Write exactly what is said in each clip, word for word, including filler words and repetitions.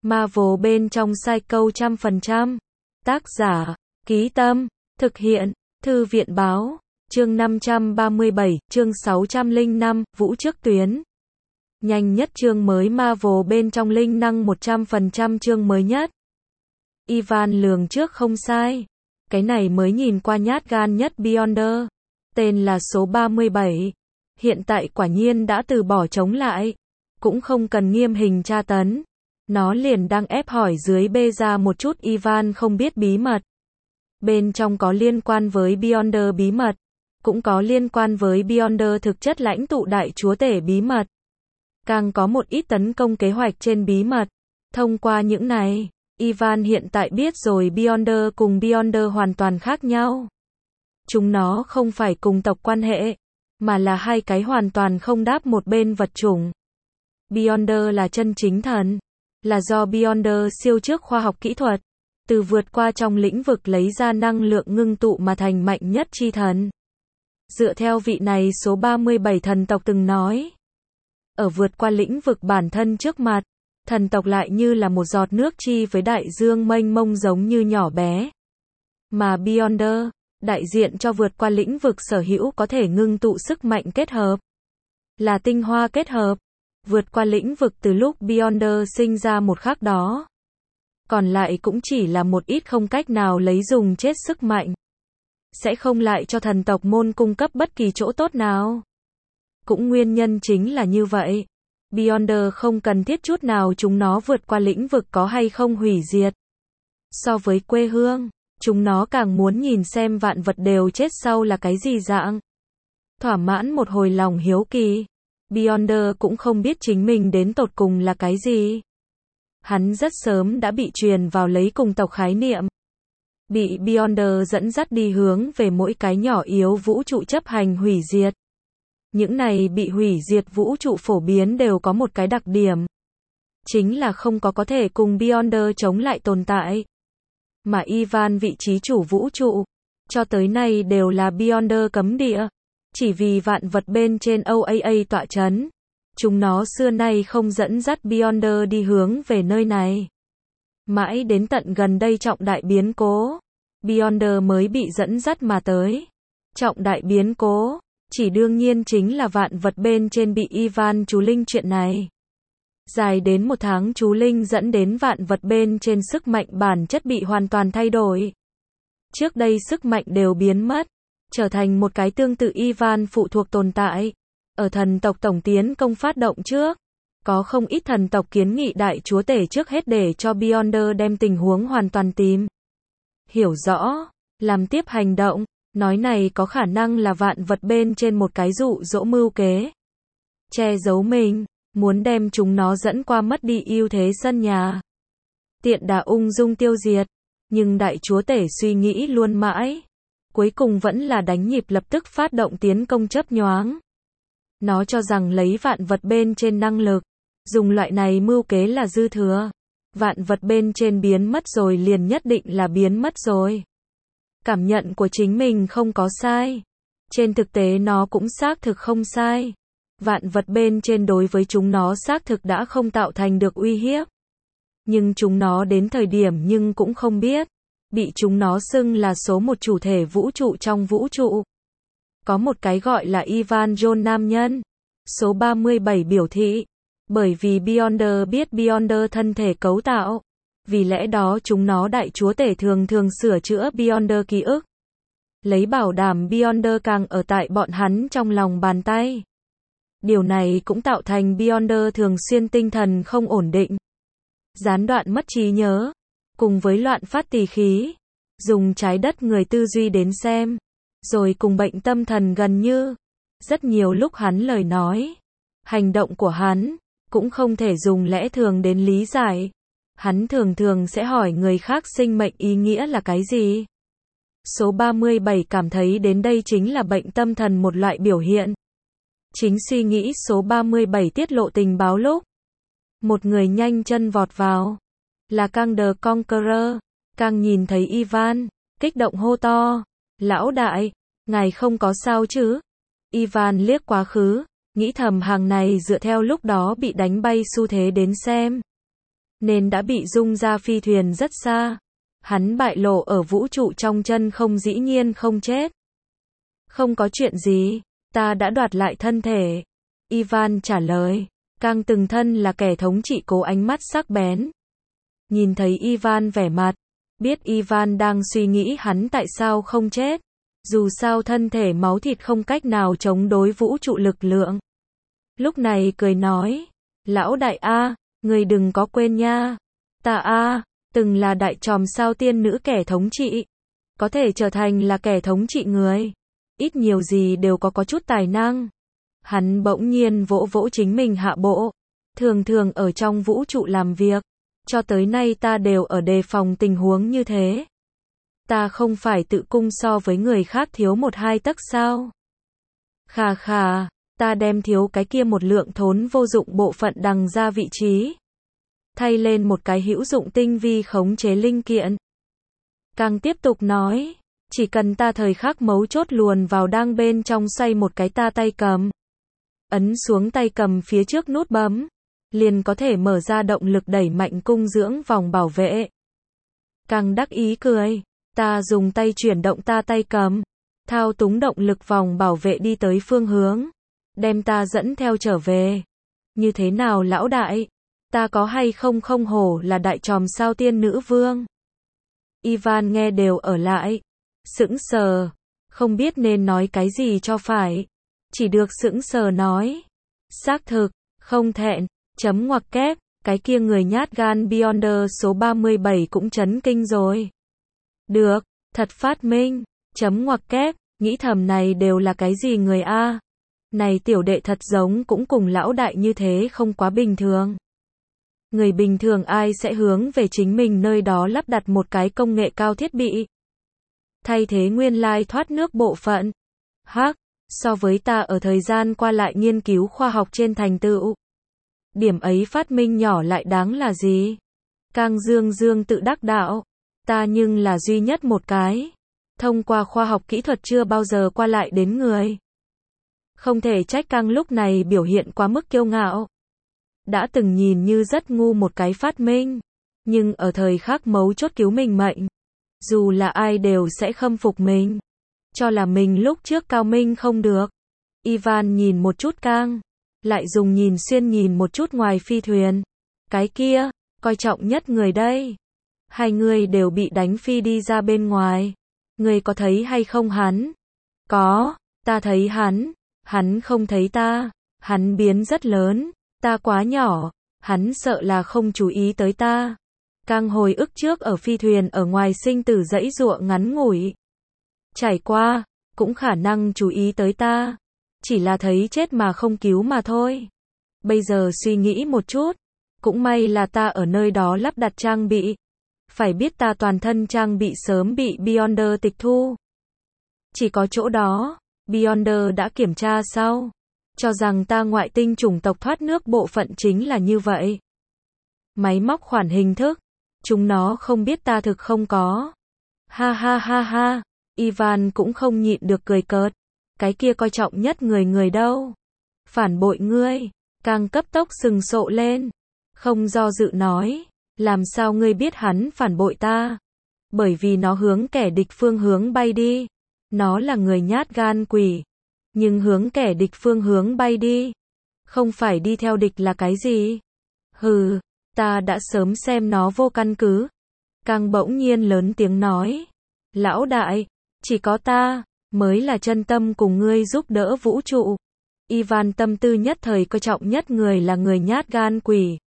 Marvel bên trong Psycho trăm phần trăm. Tác giả, Ký Tâm, thực hiện, Thư viện Báo, chương năm trăm ba mươi bảy, chương sáu trăm lẻ năm, Vũ trước tuyến. Nhanh nhất chương mới Marvel bên trong linh năng một trăm phần trăm chương mới nhất. Ivan lường trước không sai. Cái này mới nhìn qua nhát gan nhất Beyonder. Tên là số ba mươi bảy. Hiện tại quả nhiên đã từ bỏ chống lại. Cũng không cần nghiêm hình tra tấn. Nó liền đang ép hỏi dưới bê ra một chút Ivan không biết bí mật. Bên trong có liên quan với Beyonder bí mật. Cũng có liên quan với Beyonder thực chất lãnh tụ đại chúa tể bí mật. Càng có một ít tấn công kế hoạch trên bí mật. Thông qua những này, Ivan hiện tại biết rồi Beyonder cùng Beyonder hoàn toàn khác nhau. Chúng nó không phải cùng tộc quan hệ, mà là hai cái hoàn toàn không đáp một bên vật chủng. Beyonder là chân chính thần, là do Beyonder siêu trước khoa học kỹ thuật, từ vượt qua trong lĩnh vực lấy ra năng lượng ngưng tụ mà thành mạnh nhất chi thần. Dựa theo vị này số ba mươi bảy thần tộc từng nói, ở vượt qua lĩnh vực bản thân trước mặt, thần tộc lại như là một giọt nước chi với đại dương mênh mông giống như nhỏ bé. Mà Beyonder, đại diện cho vượt qua lĩnh vực sở hữu có thể ngưng tụ sức mạnh kết hợp. Là tinh hoa kết hợp. Vượt qua lĩnh vực từ lúc Beyonder sinh ra một khắc đó. Còn lại cũng chỉ là một ít không cách nào lấy dùng chết sức mạnh. Sẽ không lại cho thần tộc môn cung cấp bất kỳ chỗ tốt nào. Cũng nguyên nhân chính là như vậy. Beyonder không cần thiết chút nào chúng nó vượt qua lĩnh vực có hay không hủy diệt. So với quê hương, chúng nó càng muốn nhìn xem vạn vật đều chết sau là cái gì dạng. Thỏa mãn một hồi lòng hiếu kỳ. Beyonder cũng không biết chính mình đến tột cùng là cái gì. Hắn rất sớm đã bị truyền vào lấy cùng tộc khái niệm. Bị Beyonder dẫn dắt đi hướng về mỗi cái nhỏ yếu vũ trụ chấp hành hủy diệt. Những này bị hủy diệt vũ trụ phổ biến đều có một cái đặc điểm. Chính là không có có thể cùng Beyonder chống lại tồn tại. Mà Ivan vị trí chủ vũ trụ, cho tới nay đều là Beyonder cấm địa. Chỉ vì vạn vật bên trên o a a tọa chấn. Chúng nó xưa nay không dẫn dắt Beyonder đi hướng về nơi này. Mãi đến tận gần đây trọng đại biến cố, Beyonder mới bị dẫn dắt mà tới. Trọng đại biến cố, chỉ đương nhiên chính là vạn vật bên trên bị Ivan chú linh chuyện này. Dài đến một tháng chú linh dẫn đến vạn vật bên trên sức mạnh bản chất bị hoàn toàn thay đổi. Trước đây sức mạnh đều biến mất. Trở thành một cái tương tự Ivan phụ thuộc tồn tại. Ở thần tộc tổng tiến công phát động trước, có không ít thần tộc kiến nghị đại chúa tể trước hết để cho Beyonder đem tình huống hoàn toàn tìm hiểu rõ, làm tiếp hành động. Nói này có khả năng là vạn vật bên trên một cái dụ dỗ mưu kế. Che giấu mình, muốn đem chúng nó dẫn qua mất đi ưu thế sân nhà. Tiện đà ung dung tiêu diệt. Nhưng đại chúa tể suy nghĩ luôn mãi. Cuối cùng vẫn là đánh nhịp lập tức phát động tiến công chớp nhoáng. Nó cho rằng lấy vạn vật bên trên năng lực, dùng loại này mưu kế là dư thừa. Vạn vật bên trên biến mất rồi liền nhất định là biến mất rồi. Cảm nhận của chính mình không có sai. Trên thực tế nó cũng xác thực không sai. Vạn vật bên trên đối với chúng nó xác thực đã không tạo thành được uy hiếp. Nhưng chúng nó đến thời điểm nhưng cũng không biết. Bị chúng nó xưng là số một chủ thể vũ trụ trong vũ trụ. Có một cái gọi là Ivan John nam nhân. Số ba mươi bảy biểu thị. Bởi vì Beyonder biết Beyonder thân thể cấu tạo. Vì lẽ đó chúng nó đại chúa tể thường thường sửa chữa Beyonder ký ức. Lấy bảo đảm Beyonder càng ở tại bọn hắn trong lòng bàn tay. Điều này cũng tạo thành Beyonder thường xuyên tinh thần không ổn định. Gián đoạn mất trí nhớ. Cùng với loạn phát tỳ khí, dùng trái đất người tư duy đến xem, rồi cùng bệnh tâm thần gần như, rất nhiều lúc hắn lời nói, hành động của hắn, cũng không thể dùng lẽ thường đến lý giải. Hắn thường thường sẽ hỏi người khác sinh mệnh ý nghĩa là cái gì. Số ba mươi bảy cảm thấy đến đây chính là bệnh tâm thần một loại biểu hiện. Chính suy nghĩ số ba mươi bảy tiết lộ tình báo lúc. Một người nhanh chân vọt vào. Là Kang the Conqueror. Kang nhìn thấy Ivan, kích động hô to. Lão đại, ngài không có sao chứ? Ivan liếc quá khứ, nghĩ thầm hàng này dựa theo lúc đó bị đánh bay xu thế đến xem. nên đã bị rung ra phi thuyền rất xa. Hắn bại lộ ở vũ trụ trong chân không dĩ nhiên không chết. Không có chuyện gì, ta đã đoạt lại thân thể. Ivan trả lời. Kang từng thân là kẻ thống trị cố ánh mắt sắc bén. Nhìn thấy Ivan vẻ mặt, biết Ivan đang suy nghĩ hắn tại sao không chết. Dù sao thân thể máu thịt không cách nào chống đối vũ trụ lực lượng. Lúc này cười nói, lão đại A, người đừng có quên nha. Ta A, từng là đại tròm sao tiên nữ kẻ thống trị. Có thể trở thành là kẻ thống trị người. Ít nhiều gì đều có có chút tài năng. Hắn bỗng nhiên vỗ vỗ chính mình hạ bộ. Thường thường ở trong vũ trụ làm việc. Cho tới nay ta đều ở đề phòng tình huống như thế. Ta không phải tự cung so với người khác thiếu một hai tấc sao? Khà khà, ta đem thiếu cái kia một lượng thốn vô dụng bộ phận đằng ra vị trí. Thay lên một cái hữu dụng tinh vi khống chế linh kiện. Càng tiếp tục nói, chỉ cần ta thời khắc mấu chốt luồn vào đang bên trong xoay một cái ta tay cầm. Ấn xuống tay cầm phía trước nút bấm. Liền có thể mở ra động lực đẩy mạnh cung dưỡng vòng bảo vệ. Càng đắc ý cười. Ta dùng tay chuyển động ta tay cầm. Thao túng động lực vòng bảo vệ đi tới phương hướng. Đem ta dẫn theo trở về. Như thế nào lão đại? Ta có hay không không hổ là đại tròm sao tiên nữ vương? Ivan nghe đều ở lại. Sững sờ. Không biết nên nói cái gì cho phải. Chỉ được sững sờ nói. Xác thực, không thẹn. Chấm ngoặc kép, cái kia người nhát gan Beyonder số ba mươi bảy cũng chấn kinh rồi. Được, thật phát minh. Chấm ngoặc kép, nghĩ thầm này đều là cái gì người A. Này tiểu đệ thật giống cũng cùng lão đại như thế không quá bình thường. Người bình thường ai sẽ hướng về chính mình nơi đó lắp đặt một cái công nghệ cao thiết bị. Thay thế nguyên lai thoát nước bộ phận. Hắc, so với ta ở thời gian qua lại nghiên cứu khoa học trên thành tựu. Điểm ấy phát minh nhỏ lại đáng là gì? Kang Dương Dương tự đắc đạo. Ta nhưng là duy nhất một cái. Thông qua khoa học kỹ thuật chưa bao giờ qua lại đến người. Không thể trách Kang lúc này biểu hiện quá mức kiêu ngạo. Đã từng nhìn như rất ngu một cái phát minh. Nhưng ở thời khắc mấu chốt cứu mình mệnh. Dù là ai đều sẽ khâm phục mình. Cho là mình lúc trước cao minh không được. Ivan nhìn một chút Kang. Lại dùng nhìn xuyên nhìn một chút ngoài phi thuyền. Cái kia, coi trọng nhất người đây. Hai người đều bị đánh phi đi ra bên ngoài. Người có thấy hay không hắn? Có, ta thấy hắn. Hắn không thấy ta. Hắn biến rất lớn. Ta quá nhỏ. Hắn sợ là không chú ý tới ta. Càng hồi ức trước ở phi thuyền ở ngoài sinh tử dãy giụa ngắn ngủi. Trải qua, cũng khả năng chú ý tới ta. Chỉ là thấy chết mà không cứu mà thôi. Bây giờ suy nghĩ một chút. Cũng may là ta ở nơi đó lắp đặt trang bị. Phải biết ta toàn thân trang bị sớm bị Beyonder tịch thu. Chỉ có chỗ đó, Beyonder đã kiểm tra sau. Cho rằng ta ngoại tinh chủng tộc thoát nước bộ phận chính là như vậy. Máy móc khoản hình thức. Chúng nó không biết ta thực không có. Ha ha ha ha. Ivan cũng không nhịn được cười cợt. Cái kia coi trọng nhất người người đâu. Phản bội ngươi. Càng cấp tốc sừng sộ lên. Không do dự nói. Làm sao ngươi biết hắn phản bội ta? Bởi vì nó hướng kẻ địch phương hướng bay đi. Nó là người nhát gan quỷ. Nhưng hướng kẻ địch phương hướng bay đi. Không phải đi theo địch là cái gì? Hừ, ta đã sớm xem nó vô căn cứ. Càng bỗng nhiên lớn tiếng nói. Lão đại, chỉ có ta mới là chân tâm cùng ngươi giúp đỡ vũ trụ. Ivan tâm tư nhất thời coi trọng nhất người là người nhát gan quỷ.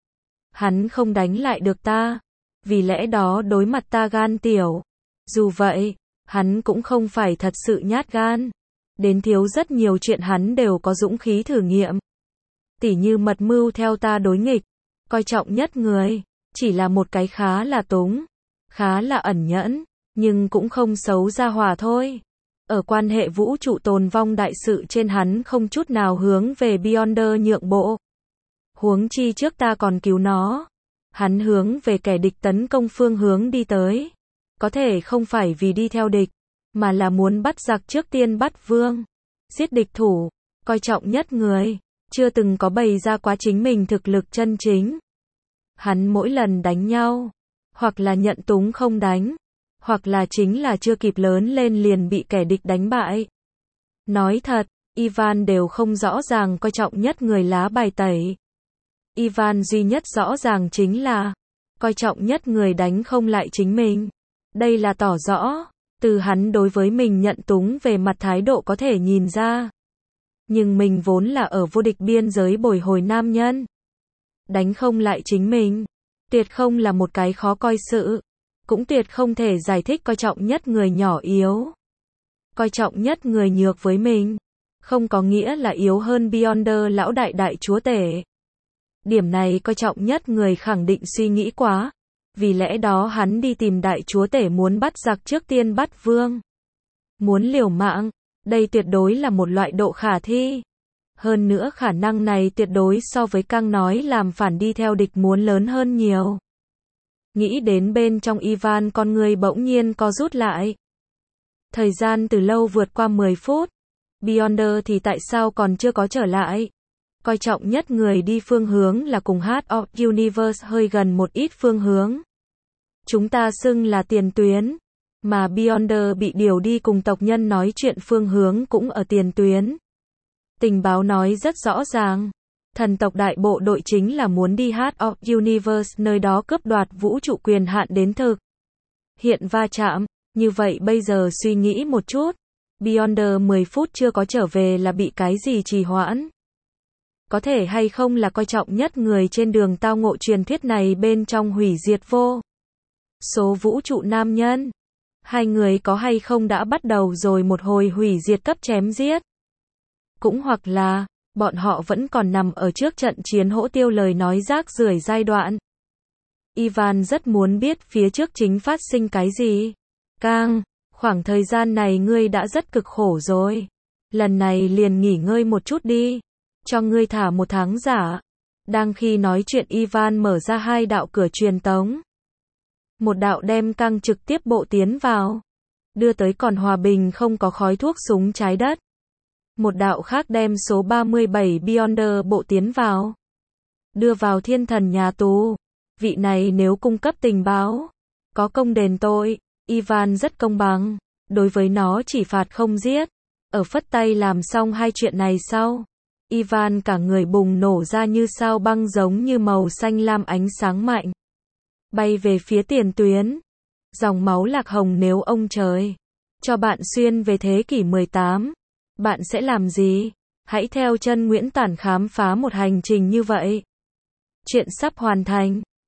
Hắn không đánh lại được ta. Vì lẽ đó đối mặt ta gan tiểu. Dù vậy, hắn cũng không phải thật sự nhát gan. Đến thiếu rất nhiều chuyện hắn đều có dũng khí thử nghiệm. Tỉ như mật mưu theo ta đối nghịch. Coi trọng nhất người. Chỉ là một cái khá là túng. Khá là ẩn nhẫn. Nhưng cũng không xấu ra hòa thôi. Ở quan hệ vũ trụ tồn vong đại sự trên hắn không chút nào hướng về Beyonder nhượng bộ. Huống chi trước ta còn cứu nó. Hắn hướng về kẻ địch tấn công phương hướng đi tới. Có thể không phải vì đi theo địch, mà là muốn bắt giặc trước tiên bắt vương. Giết địch thủ, coi trọng nhất người. Chưa từng có bày ra quá chính mình thực lực chân chính. Hắn mỗi lần đánh nhau, hoặc là nhận túng không đánh, hoặc là chính là chưa kịp lớn lên liền bị kẻ địch đánh bại. Nói thật, Ivan đều không rõ ràng coi trọng nhất người lá bài tẩy. Ivan duy nhất rõ ràng chính là coi trọng nhất người đánh không lại chính mình. Đây là tỏ rõ, từ hắn đối với mình nhận túng về mặt thái độ có thể nhìn ra. Nhưng mình vốn là ở vô địch biên giới bồi hồi nam nhân. Đánh không lại chính mình, tuyệt không là một cái khó coi sự. Cũng tuyệt không thể giải thích coi trọng nhất người nhỏ yếu. Coi trọng nhất người nhược với mình, không có nghĩa là yếu hơn Beyonder lão đại đại chúa tể. Điểm này coi trọng nhất người khẳng định suy nghĩ quá. Vì lẽ đó hắn đi tìm đại chúa tể muốn bắt giặc trước tiên bắt vương. Muốn liều mạng, đây tuyệt đối là một loại độ khả thi. Hơn nữa khả năng này tuyệt đối so với căng nói làm phản đi theo địch muốn lớn hơn nhiều. Nghĩ đến bên trong Ivan con người bỗng nhiên co rút lại. Thời gian từ lâu vượt qua mười phút. Beyonder thì tại sao còn chưa có trở lại? Coi trọng nhất người đi phương hướng là cùng Heart of Universe hơi gần một ít phương hướng. Chúng ta xưng là tiền tuyến. Mà Beyonder bị điều đi cùng tộc nhân nói chuyện phương hướng cũng ở tiền tuyến. Tình báo nói rất rõ ràng. Thần tộc đại bộ đội chính là muốn đi Heart of Universe nơi đó cướp đoạt vũ trụ quyền hạn đến thực. Hiện va chạm, như vậy bây giờ suy nghĩ một chút. Beyonder mười phút chưa có trở về là bị cái gì trì hoãn? Có thể hay không là coi trọng nhất người trên đường tao ngộ truyền thuyết này bên trong hủy diệt vô số vũ trụ nam nhân? Hai người có hay không đã bắt đầu rồi một hồi hủy diệt cấp chém giết? Cũng hoặc là, bọn họ vẫn còn nằm ở trước trận chiến hỗ tiêu lời nói rác rưởi giai đoạn. Ivan rất muốn biết phía trước chính phát sinh cái gì. Cang, khoảng thời gian này ngươi đã rất cực khổ rồi. Lần này liền nghỉ ngơi một chút đi. Cho ngươi thả một tháng giả. Đang khi nói chuyện Ivan mở ra hai đạo cửa truyền tống. Một đạo đem Cang trực tiếp bộ tiến vào. Đưa tới còn hòa bình không có khói thuốc súng trái đất. Một đạo khác đem số ba mươi bảy Beyonder bộ tiến vào. Đưa vào thiên thần nhà tù. Vị này nếu cung cấp tình báo, có công đền tội. Ivan rất công bằng. Đối với nó chỉ phạt không giết. Ở phất tay làm xong hai chuyện này sau. Ivan cả người bùng nổ ra như sao băng giống như màu xanh lam ánh sáng mạnh. Bay về phía tiền tuyến. Dòng máu lạc hồng nếu ông trời cho bạn xuyên về thế kỷ mười tám. Bạn sẽ làm gì? Hãy theo chân Nguyễn Tản khám phá một hành trình như vậy. Chuyện sắp hoàn thành.